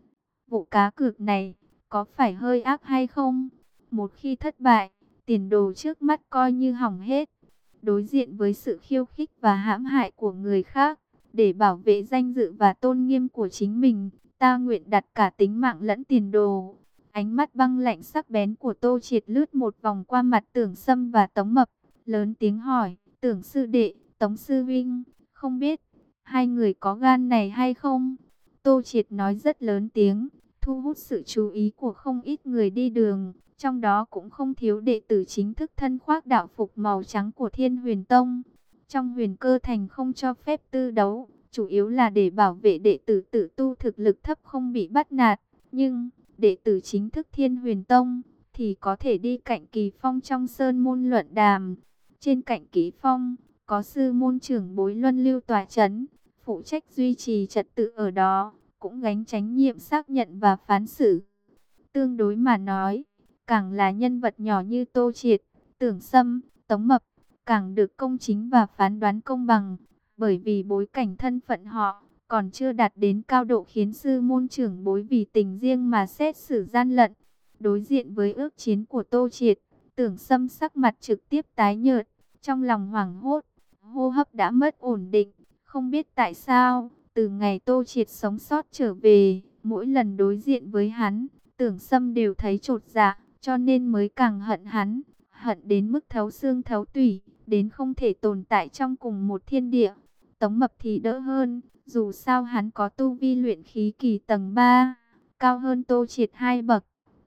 Vụ cá cược này, có phải hơi ác hay không? Một khi thất bại, tiền đồ trước mắt coi như hỏng hết. Đối diện với sự khiêu khích và hãm hại của người khác, để bảo vệ danh dự và tôn nghiêm của chính mình, ta nguyện đặt cả tính mạng lẫn tiền đồ. Ánh mắt băng lạnh sắc bén của Tô Triệt lướt một vòng qua mặt Tưởng Sâm và Tống Mập, lớn tiếng hỏi, Tưởng sư đệ, Tống sư vinh, không biết, hai người có gan này hay không? Tô Triệt nói rất lớn tiếng, thu hút sự chú ý của không ít người đi đường, trong đó cũng không thiếu đệ tử chính thức thân khoác đạo phục màu trắng của Thiên Huyền Tông. Trong Huyền Cơ Thành không cho phép tư đấu, chủ yếu là để bảo vệ đệ tử tự tu thực lực thấp không bị bắt nạt, nhưng đệ tử chính thức Thiên Huyền Tông thì có thể đi cạnh Kỳ Phong trong sơn môn luận đàm. Trên cạnh Kỳ Phong, có sư môn trưởng bối Luân Lưu tọa chấn, phụ trách duy trì trật tự ở đó, cũng gánh trách nhiệm xác nhận và phán xử. Tương đối mà nói, càng là nhân vật nhỏ như Tô Triệt, Tưởng Sâm, Tống Mập, càng được công chính và phán đoán công bằng, bởi vì bối cảnh thân phận họ còn chưa đạt đến cao độ khiến sư môn trưởng bối vì tình riêng mà xét xử gian lận. Đối diện với ước chiến của Tô Triệt, Tưởng Sâm sắc mặt trực tiếp tái nhợt, trong lòng hoảng hốt, hô hấp đã mất ổn định. Không biết tại sao, từ ngày Tô Triệt sống sót trở về, mỗi lần đối diện với hắn, Tưởng Sâm đều thấy chột dạ, cho nên mới càng hận hắn, hận đến mức thấu xương thấu tủy, đến không thể tồn tại trong cùng một thiên địa. Tống Mập thì đỡ hơn, dù sao hắn có tu vi luyện khí kỳ tầng ba, cao hơn Tô Triệt hai bậc.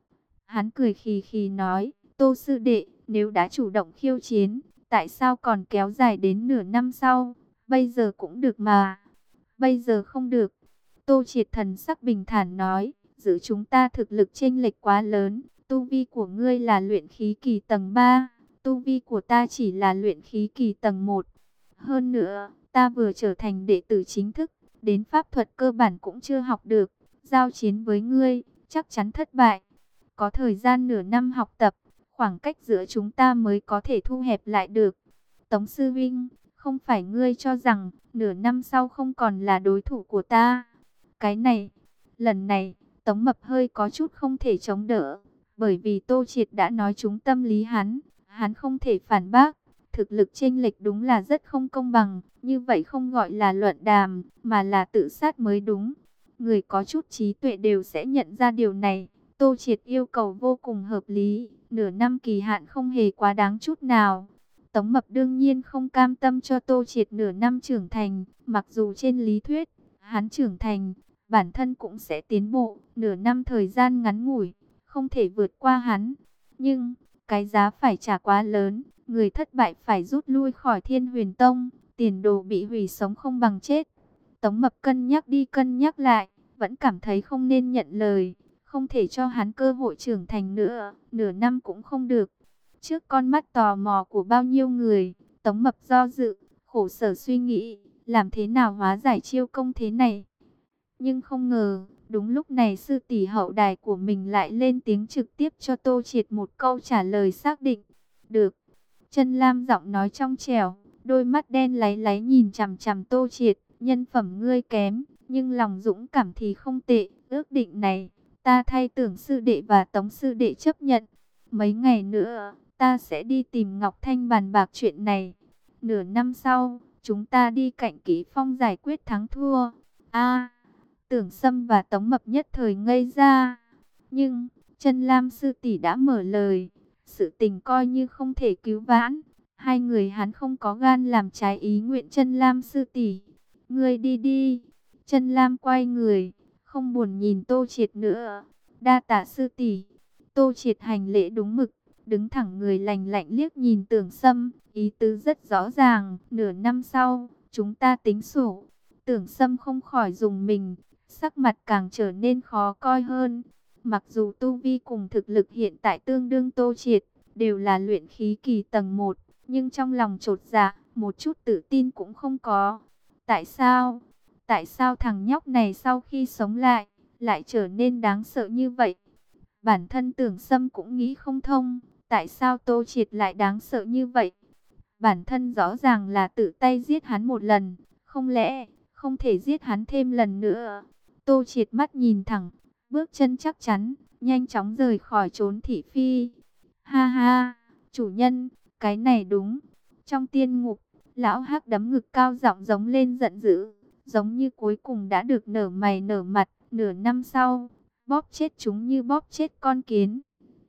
Hắn cười khì khì nói, Tô sư đệ, nếu đã chủ động khiêu chiến, tại sao còn kéo dài đến nửa năm sau? Bây giờ cũng được mà. Bây giờ không được. Tô Triệt thần sắc bình thản nói, giữa chúng ta thực lực chênh lệch quá lớn. Tu vi của ngươi là luyện khí kỳ tầng ba, tu vi của ta chỉ là luyện khí kỳ tầng một. Hơn nữa, ta vừa trở thành đệ tử chính thức, đến pháp thuật cơ bản cũng chưa học được. Giao chiến với ngươi, chắc chắn thất bại. Có thời gian nửa năm học tập, khoảng cách giữa chúng ta mới có thể thu hẹp lại được. Tống sư vinh, không phải ngươi cho rằng nửa năm sau không còn là đối thủ của ta. Cái này, lần này, Tống Mập hơi có chút không thể chống đỡ. Bởi vì Tô Triệt đã nói trúng tâm lý hắn, hắn không thể phản bác. Thực lực chênh lệch đúng là rất không công bằng, như vậy không gọi là luận đàm, mà là tự sát mới đúng. Người có chút trí tuệ đều sẽ nhận ra điều này. Tô Triệt yêu cầu vô cùng hợp lý, nửa năm kỳ hạn không hề quá đáng chút nào. Tống Mập đương nhiên không cam tâm cho Tô Triệt nửa năm trưởng thành, mặc dù trên lý thuyết, hắn trưởng thành, bản thân cũng sẽ tiến bộ, nửa năm thời gian ngắn ngủi, không thể vượt qua hắn. Nhưng, cái giá phải trả quá lớn, người thất bại phải rút lui khỏi Thiên Huyền Tông, tiền đồ bị hủy sống không bằng chết. Tống Mập cân nhắc đi cân nhắc lại, vẫn cảm thấy không nên nhận lời, không thể cho hắn cơ hội trưởng thành nữa, nửa năm cũng không được. Trước con mắt tò mò của bao nhiêu người, Tống Mập do dự, khổ sở suy nghĩ, làm thế nào hóa giải chiêu công thế này. Nhưng không ngờ, đúng lúc này sư tỷ hậu đài của mình lại lên tiếng trực tiếp cho Tô Triệt một câu trả lời xác định. Được. Chân Lam giọng nói trong trẻo, đôi mắt đen láy láy nhìn chằm chằm Tô Triệt, nhân phẩm ngươi kém, nhưng lòng dũng cảm thì không tệ, ước định này, ta thay Tưởng sư đệ và Tống sư đệ chấp nhận. Mấy ngày nữa, ta sẽ đi tìm Ngọc Thanh bàn bạc chuyện này. Nửa năm sau, chúng ta đi cạnh Kỷ Phong giải quyết thắng thua. A, Tưởng Sâm và Tống Mập nhất thời ngây ra. Nhưng, Chân Lam sư tỷ đã mở lời, sự tình coi như không thể cứu vãn. Hai người hắn không có gan làm trái ý nguyện Chân Lam sư tỷ. Ngươi đi đi. Chân Lam quay người, không buồn nhìn Tô Triệt nữa. Đa tạ sư tỷ. Tô Triệt hành lễ đúng mực, đứng thẳng người lành lạnh liếc nhìn Tưởng Sâm, ý tứ rất rõ ràng, nửa năm sau, chúng ta tính sổ. Tưởng Sâm không khỏi dùng mình, sắc mặt càng trở nên khó coi hơn. Mặc dù tu vi cùng thực lực hiện tại tương đương Tô Triệt, đều là luyện khí kỳ tầng một, nhưng trong lòng chột dạ, một chút tự tin cũng không có. Tại sao? Tại sao thằng nhóc này sau khi sống lại, lại trở nên đáng sợ như vậy? Bản thân Tưởng Sâm cũng nghĩ không thông, tại sao Tô Triệt lại đáng sợ như vậy? Bản thân rõ ràng là tự tay giết hắn một lần, không lẽ không thể giết hắn thêm lần nữa? Tô Triệt mắt nhìn thẳng, bước chân chắc chắn, nhanh chóng rời khỏi trốn thị phi. Ha ha, chủ nhân, cái này đúng. Trong tiên ngục, lão Hắc đấm ngực cao giọng giống lên giận dữ, giống như cuối cùng đã được nở mày nở mặt. Nửa năm sau, bóp chết chúng như bóp chết con kiến.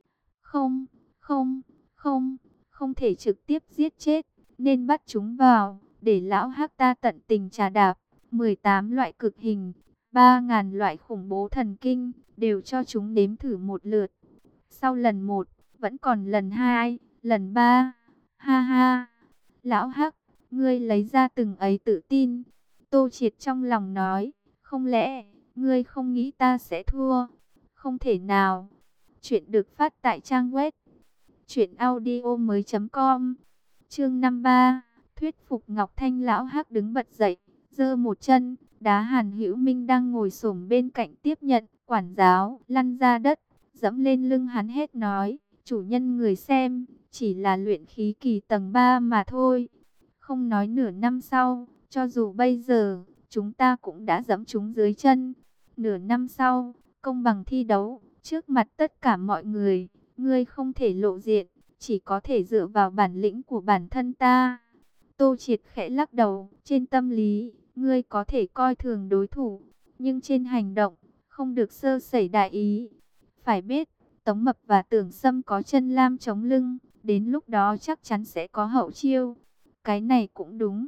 Không, không, không, không thể trực tiếp giết chết, nên bắt chúng vào, để lão Hắc ta tận tình trà đạp. mười tám loại cực hình, ba ngàn loại khủng bố thần kinh, đều cho chúng nếm thử một lượt. Sau lần một, vẫn còn lần hai, lần ba. Ha ha, lão Hắc, ngươi lấy ra từng ấy tự tin. Tô Triệt trong lòng nói, không lẽ ngươi không nghĩ ta sẽ thua? Không thể nào. Chuyện được phát tại trang web truyện audio mới chấm com. Chương năm mươi ba, thuyết phục Ngọc Thanh. Lão Hắc đứng bật dậy, giơ một chân, đá Hàn Hữu Minh đang ngồi xổm bên cạnh tiếp nhận, quản giáo, lăn ra đất, dẫm lên lưng hắn hết nói, chủ nhân người xem, chỉ là luyện khí kỳ tầng ba mà thôi. Không nói nửa năm sau, cho dù bây giờ, chúng ta cũng đã dẫm chúng dưới chân. Nửa năm sau, công bằng thi đấu, trước mặt tất cả mọi người, ngươi không thể lộ diện, chỉ có thể dựa vào bản lĩnh của bản thân ta. Tô Triệt khẽ lắc đầu, trên tâm lý, ngươi có thể coi thường đối thủ, nhưng trên hành động, không được sơ sẩy đại ý. Phải biết, Tống Mập và Tưởng Sâm có Chân Lam chống lưng, đến lúc đó chắc chắn sẽ có hậu chiêu. Cái này cũng đúng.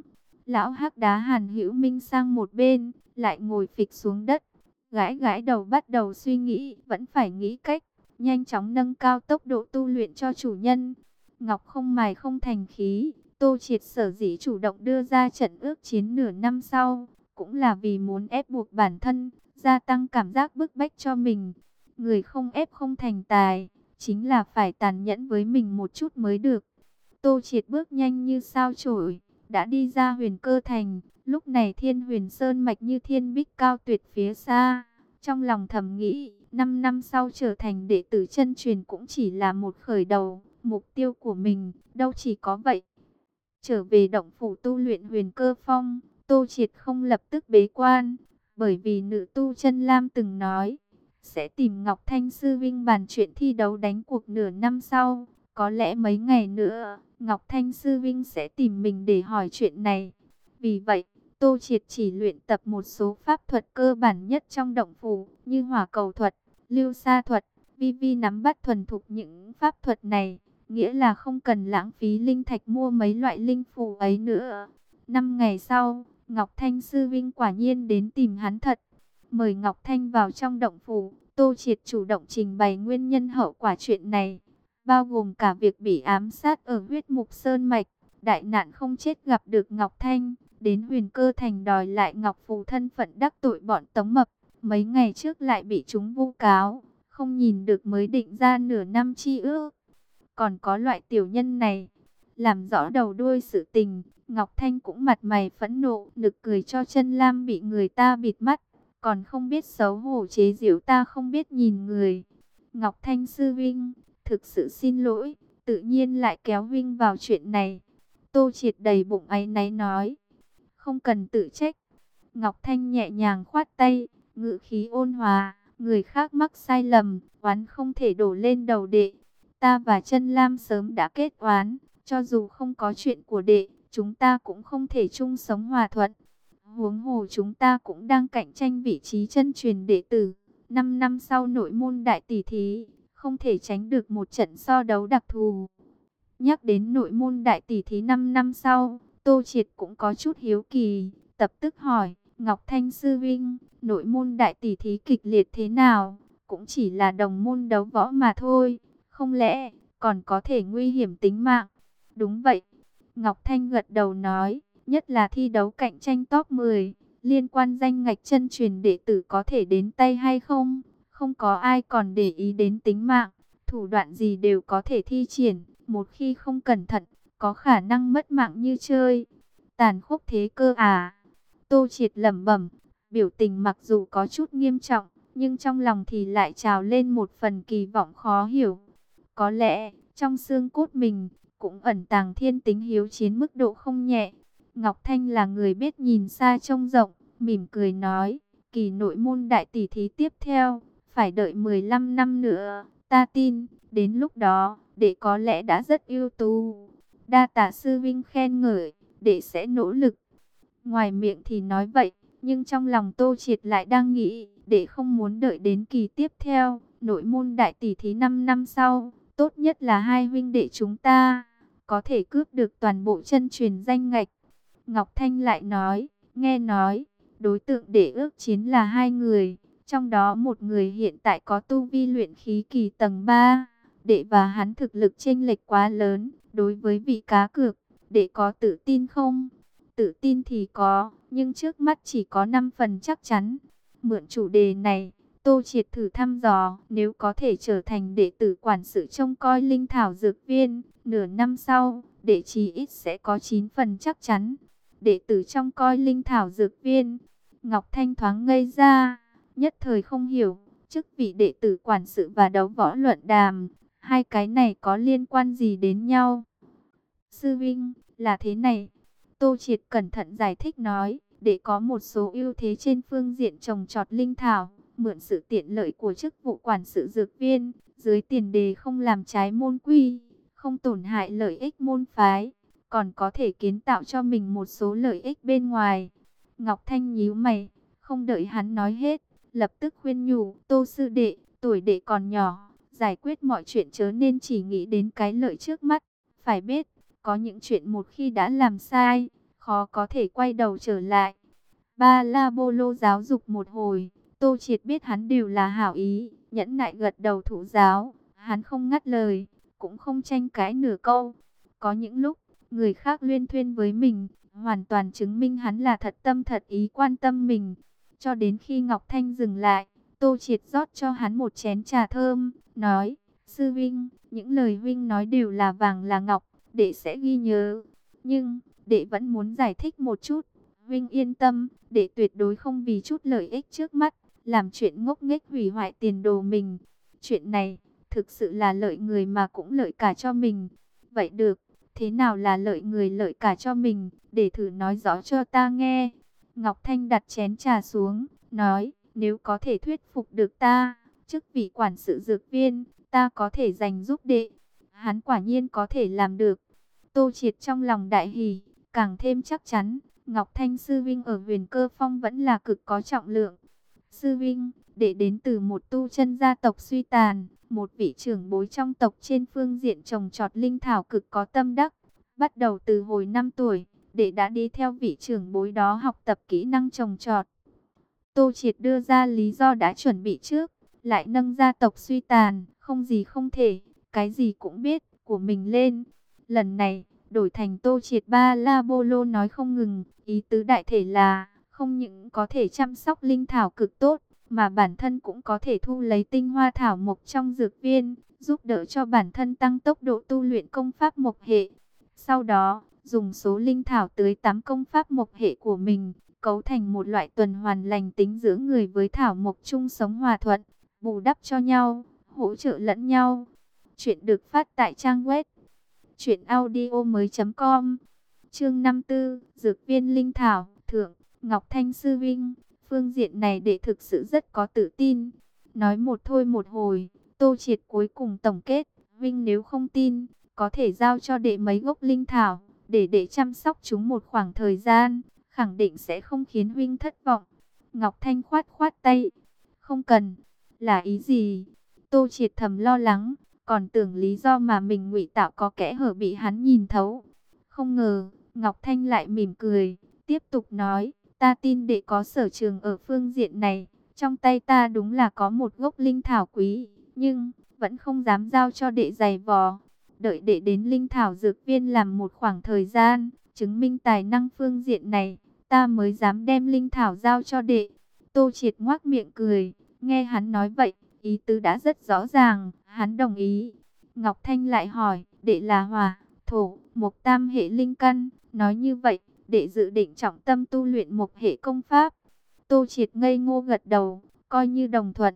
Lão hắc đá Hàn Hữu Minh sang một bên, lại ngồi phịch xuống đất, gãi gãi đầu bắt đầu suy nghĩ, vẫn phải nghĩ cách nhanh chóng nâng cao tốc độ tu luyện cho chủ nhân. Ngọc không mài không thành khí, Tô Triệt sở dĩ chủ động đưa ra trận ước chiến nửa năm sau, cũng là vì muốn ép buộc bản thân, gia tăng cảm giác bức bách cho mình. Người không ép không thành tài, chính là phải tàn nhẫn với mình một chút mới được. Tô Triệt bước nhanh như sao chổi, đã đi ra Huyền Cơ Thành. Lúc này Thiên Huyền Sơn mạch như thiên bích cao tuyệt phía xa. Trong lòng thầm nghĩ, năm năm sau trở thành đệ tử chân truyền cũng chỉ là một khởi đầu. Mục tiêu của mình đâu chỉ có vậy. Trở về động phủ tu luyện Huyền Cơ Phong, Tô Triệt không lập tức bế quan, bởi vì nữ tu chân Lam từng nói sẽ tìm Ngọc Thanh sư vinh bàn chuyện thi đấu đánh cuộc nửa năm sau. Có lẽ mấy ngày nữa, Ngọc Thanh sư vinh sẽ tìm mình để hỏi chuyện này. Vì vậy, Tô Triệt chỉ luyện tập một số pháp thuật cơ bản nhất trong động phủ, như hỏa cầu thuật, lưu sa thuật. Vi Vi nắm bắt thuần thục những pháp thuật này, nghĩa là không cần lãng phí linh thạch mua mấy loại linh phù ấy nữa. Năm ngày sau, Ngọc Thanh sư vinh quả nhiên đến tìm hắn thật. Mời Ngọc Thanh vào trong động phủ, Tô Triệt chủ động trình bày nguyên nhân hậu quả chuyện này, bao gồm cả việc bị ám sát ở huyết mục sơn mạch. Đại nạn không chết gặp được Ngọc Thanh, đến Huyền Cơ Thành đòi lại Ngọc Phù thân phận đắc tội bọn Tống Mập. Mấy ngày trước lại bị chúng vu cáo, không nhìn được mới định ra nửa năm chi ước. Còn có loại tiểu nhân này, làm rõ đầu đuôi sự tình, Ngọc Thanh cũng mặt mày phẫn nộ, nực cười cho chân Lam bị người ta bịt mắt, còn không biết xấu hổ chế giễu ta không biết nhìn người. Ngọc Thanh sư vinh, thực sự xin lỗi, tự nhiên lại kéo Vinh vào chuyện này. Tô Triệt đầy bụng áy náy nói, không cần tự trách. Ngọc Thanh nhẹ nhàng khoát tay, ngữ khí ôn hòa, người khác mắc sai lầm, oán không thể đổ lên đầu đệ. Ta và chân Lam sớm đã kết oán, cho dù không có chuyện của đệ, chúng ta cũng không thể chung sống hòa thuận. Huống hồ chúng ta cũng đang cạnh tranh vị trí chân truyền đệ tử. Năm năm sau nội môn đại tỷ thí, không thể tránh được một trận so đấu đặc thù. Nhắc đến nội môn đại tỷ thí năm năm sau, Tô Triệt cũng có chút hiếu kỳ, tập tức hỏi, Ngọc Thanh sư vinh, nội môn đại tỷ thí kịch liệt thế nào? Cũng chỉ là đồng môn đấu võ mà thôi, không lẽ còn có thể nguy hiểm tính mạng? Đúng vậy, Ngọc Thanh gật đầu nói, nhất là thi đấu cạnh tranh top mười, liên quan danh ngạch chân truyền đệ tử có thể đến tay hay không, không có ai còn để ý đến tính mạng, thủ đoạn gì đều có thể thi triển, một khi không cẩn thận, có khả năng mất mạng như chơi. Tàn khốc thế cơ à? Tô Triệt lẩm bẩm, biểu tình mặc dù có chút nghiêm trọng, nhưng trong lòng thì lại trào lên một phần kỳ vọng khó hiểu. Có lẽ, trong xương cốt mình, cũng ẩn tàng thiên tính hiếu chiến mức độ không nhẹ. Ngọc Thanh là người biết nhìn xa trông rộng, mỉm cười nói, kỳ nội môn đại tỷ thí tiếp theo, phải đợi mười lăm năm nữa, ta tin, đến lúc đó, đệ có lẽ đã rất ưu tú. Đa tạ sư vinh khen ngợi, đệ sẽ nỗ lực. Ngoài miệng thì nói vậy, nhưng trong lòng Tô Triệt lại đang nghĩ, đệ không muốn đợi đến kỳ tiếp theo, nội môn đại tỷ thí năm năm sau, tốt nhất là hai huynh đệ chúng ta có thể cướp được toàn bộ chân truyền danh ngạch. Ngọc Thanh lại nói, nghe nói, đối tượng để ước chiến là hai người, trong đó một người hiện tại có tu vi luyện khí kỳ tầng ba, đệ và hắn thực lực chênh lệch quá lớn, đối với vị cá cược, đệ có tự tin không? Tự tin thì có, nhưng trước mắt chỉ có năm phần chắc chắn. Mượn chủ đề này, Tô Triệt thử thăm dò, nếu có thể trở thành đệ tử quản sự trông coi linh thảo dược viên, nửa năm sau, đệ chí ít sẽ có chín phần chắc chắn. Đệ tử trông coi linh thảo dược viên, Ngọc Thanh thoáng ngây ra, nhất thời không hiểu, chức vị đệ tử quản sự và đấu võ luận đàm, hai cái này có liên quan gì đến nhau? Sư Vinh, là thế này. Tô Triệt cẩn thận giải thích nói, để có một số ưu thế trên phương diện trồng trọt linh thảo, mượn sự tiện lợi của chức vụ quản sự dược viên, dưới tiền đề không làm trái môn quy, không tổn hại lợi ích môn phái, còn có thể kiến tạo cho mình một số lợi ích bên ngoài. Ngọc Thanh nhíu mày, không đợi hắn nói hết, lập tức khuyên nhủ, Tô sư đệ, tuổi đệ còn nhỏ, giải quyết mọi chuyện chớ nên chỉ nghĩ đến cái lợi trước mắt, phải biết, có những chuyện một khi đã làm sai, khó có thể quay đầu trở lại. Ba La Bô Lô giáo dục một hồi, Tô Triệt biết hắn đều là hảo ý, nhẫn nại gật đầu thụ giáo. Hắn không ngắt lời, cũng không tranh cãi nửa câu. Có những lúc, người khác luyên thuyên với mình, hoàn toàn chứng minh hắn là thật tâm thật ý quan tâm mình. Cho đến khi Ngọc Thanh dừng lại, Tô Triệt rót cho hắn một chén trà thơm, nói: Sư Vinh, những lời Vinh nói đều là vàng là ngọc, đệ sẽ ghi nhớ. Nhưng, đệ vẫn muốn giải thích một chút. Vinh yên tâm, đệ tuyệt đối không vì chút lợi ích trước mắt, làm chuyện ngốc nghếch hủy hoại tiền đồ mình. Chuyện này, thực sự là lợi người mà cũng lợi cả cho mình. Vậy được, thế nào là lợi người lợi cả cho mình, để thử nói rõ cho ta nghe. Ngọc Thanh đặt chén trà xuống, nói: Nếu có thể thuyết phục được ta, chức vị quản sự dược viên, ta có thể dành giúp đệ. Hắn quả nhiên có thể làm được. Tô Triệt trong lòng đại hỉ, càng thêm chắc chắn, Ngọc Thanh sư vinh ở Huyền Cơ Phong vẫn là cực có trọng lượng. Sư vinh, đệ đến từ một tu chân gia tộc suy tàn, một vị trưởng bối trong tộc trên phương diện trồng trọt linh thảo cực có tâm đắc. Bắt đầu từ hồi năm tuổi, đệ đã đi theo vị trưởng bối đó học tập kỹ năng trồng trọt. Tô Triệt đưa ra lý do đã chuẩn bị trước, lại nâng gia tộc suy tàn, không gì không thể, cái gì cũng biết, của mình lên. Lần này, đổi thành Tô Triệt ba la bô lô nói không ngừng, ý tứ đại thể là, không những có thể chăm sóc linh thảo cực tốt, mà bản thân cũng có thể thu lấy tinh hoa thảo mộc trong dược viên, giúp đỡ cho bản thân tăng tốc độ tu luyện công pháp mộc hệ. Sau đó, dùng số linh thảo tưới tắm công pháp mộc hệ của mình, cấu thành một loại tuần hoàn lành tính giữa người với thảo mộc chung sống hòa thuận, bù đắp cho nhau, hỗ trợ lẫn nhau. Chuyện được phát tại trang web truyện audio mới chấm com. Chương năm tư, Dược viên linh thảo, thượng, Ngọc Thanh sư vinh, phương diện này đệ thực sự rất có tự tin. Nói một thôi một hồi, Tô Triệt cuối cùng tổng kết, Vinh nếu không tin, có thể giao cho đệ mấy gốc linh thảo, để đệ chăm sóc chúng một khoảng thời gian, khẳng định sẽ không khiến Vinh thất vọng. Ngọc Thanh khoát khoát tay, không cần. Là ý gì? Tô Triệt thầm lo lắng, còn tưởng lý do mà mình ngụy tạo có kẽ hở bị hắn nhìn thấu. Không ngờ, Ngọc Thanh lại mỉm cười, tiếp tục nói, ta tin đệ có sở trường ở phương diện này, trong tay ta đúng là có một gốc linh thảo quý, nhưng vẫn không dám giao cho đệ giày vò. Đợi đệ đến linh thảo dược viên làm một khoảng thời gian, chứng minh tài năng phương diện này, ta mới dám đem linh thảo giao cho đệ. Tô Triệt ngoác miệng cười, nghe hắn nói vậy, ý tứ đã rất rõ ràng, hắn đồng ý. Ngọc Thanh lại hỏi, đệ là hỏa, thổ, mộc tam hệ linh căn, nói như vậy, đệ dự định trọng tâm tu luyện mộc hệ công pháp. Tô Triệt ngây ngô gật đầu, coi như đồng thuận.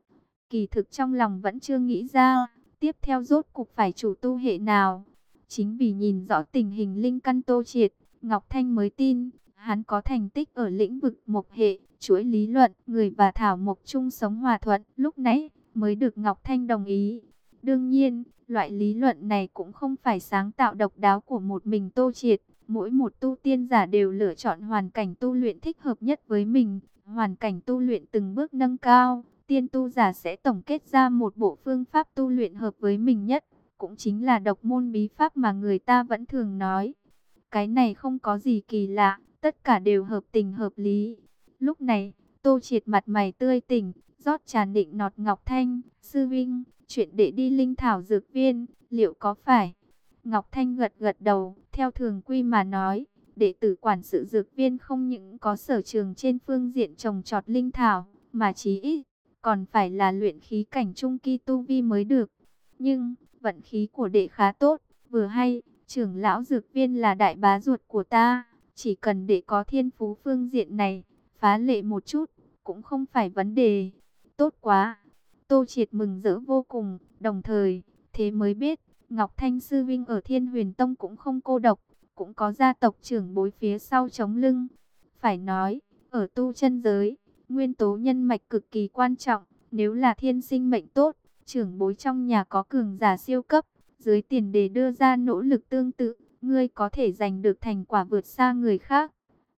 Kỳ thực trong lòng vẫn chưa nghĩ ra, tiếp theo rốt cục phải chủ tu hệ nào. Chính vì nhìn rõ tình hình linh căn Tô Triệt, Ngọc Thanh mới tin, hắn có thành tích ở lĩnh vực mộc hệ, chuỗi lý luận, người và thảo mộc chung sống hòa thuận, lúc nãy mới được Ngọc Thanh đồng ý. Đương nhiên, loại lý luận này cũng không phải sáng tạo độc đáo của một mình Tô Triệt, mỗi một tu tiên giả đều lựa chọn hoàn cảnh tu luyện thích hợp nhất với mình, hoàn cảnh tu luyện từng bước nâng cao, tiên tu giả sẽ tổng kết ra một bộ phương pháp tu luyện hợp với mình nhất, cũng chính là độc môn bí pháp mà người ta vẫn thường nói. Cái này không có gì kỳ lạ, tất cả đều hợp tình hợp lý. Lúc này, Tô Triệt mặt mày tươi tỉnh, rót trà nịnh nọt Ngọc Thanh, sư vinh, chuyện để đi linh thảo dược viên, liệu có phải? Ngọc Thanh gật gật đầu, theo thường quy mà nói, đệ tử quản sự dược viên không những có sở trường trên phương diện trồng trọt linh thảo, mà chí ít, còn phải là luyện khí cảnh trung kỳ tu vi mới được. Nhưng, vận khí của đệ khá tốt, vừa hay, trưởng lão dược viên là đại bá ruột của ta, chỉ cần đệ có thiên phú phương diện này, phá lệ một chút, cũng không phải vấn đề. Tốt quá! Tô Triệt mừng rỡ vô cùng, đồng thời, thế mới biết, Ngọc Thanh sư vinh ở Thiên Huyền Tông cũng không cô độc, cũng có gia tộc trưởng bối phía sau chống lưng. Phải nói, ở tu chân giới, nguyên tố nhân mạch cực kỳ quan trọng, nếu là thiên sinh mệnh tốt, trưởng bối trong nhà có cường giả siêu cấp, dưới tiền đề đưa ra nỗ lực tương tự, ngươi có thể giành được thành quả vượt xa người khác.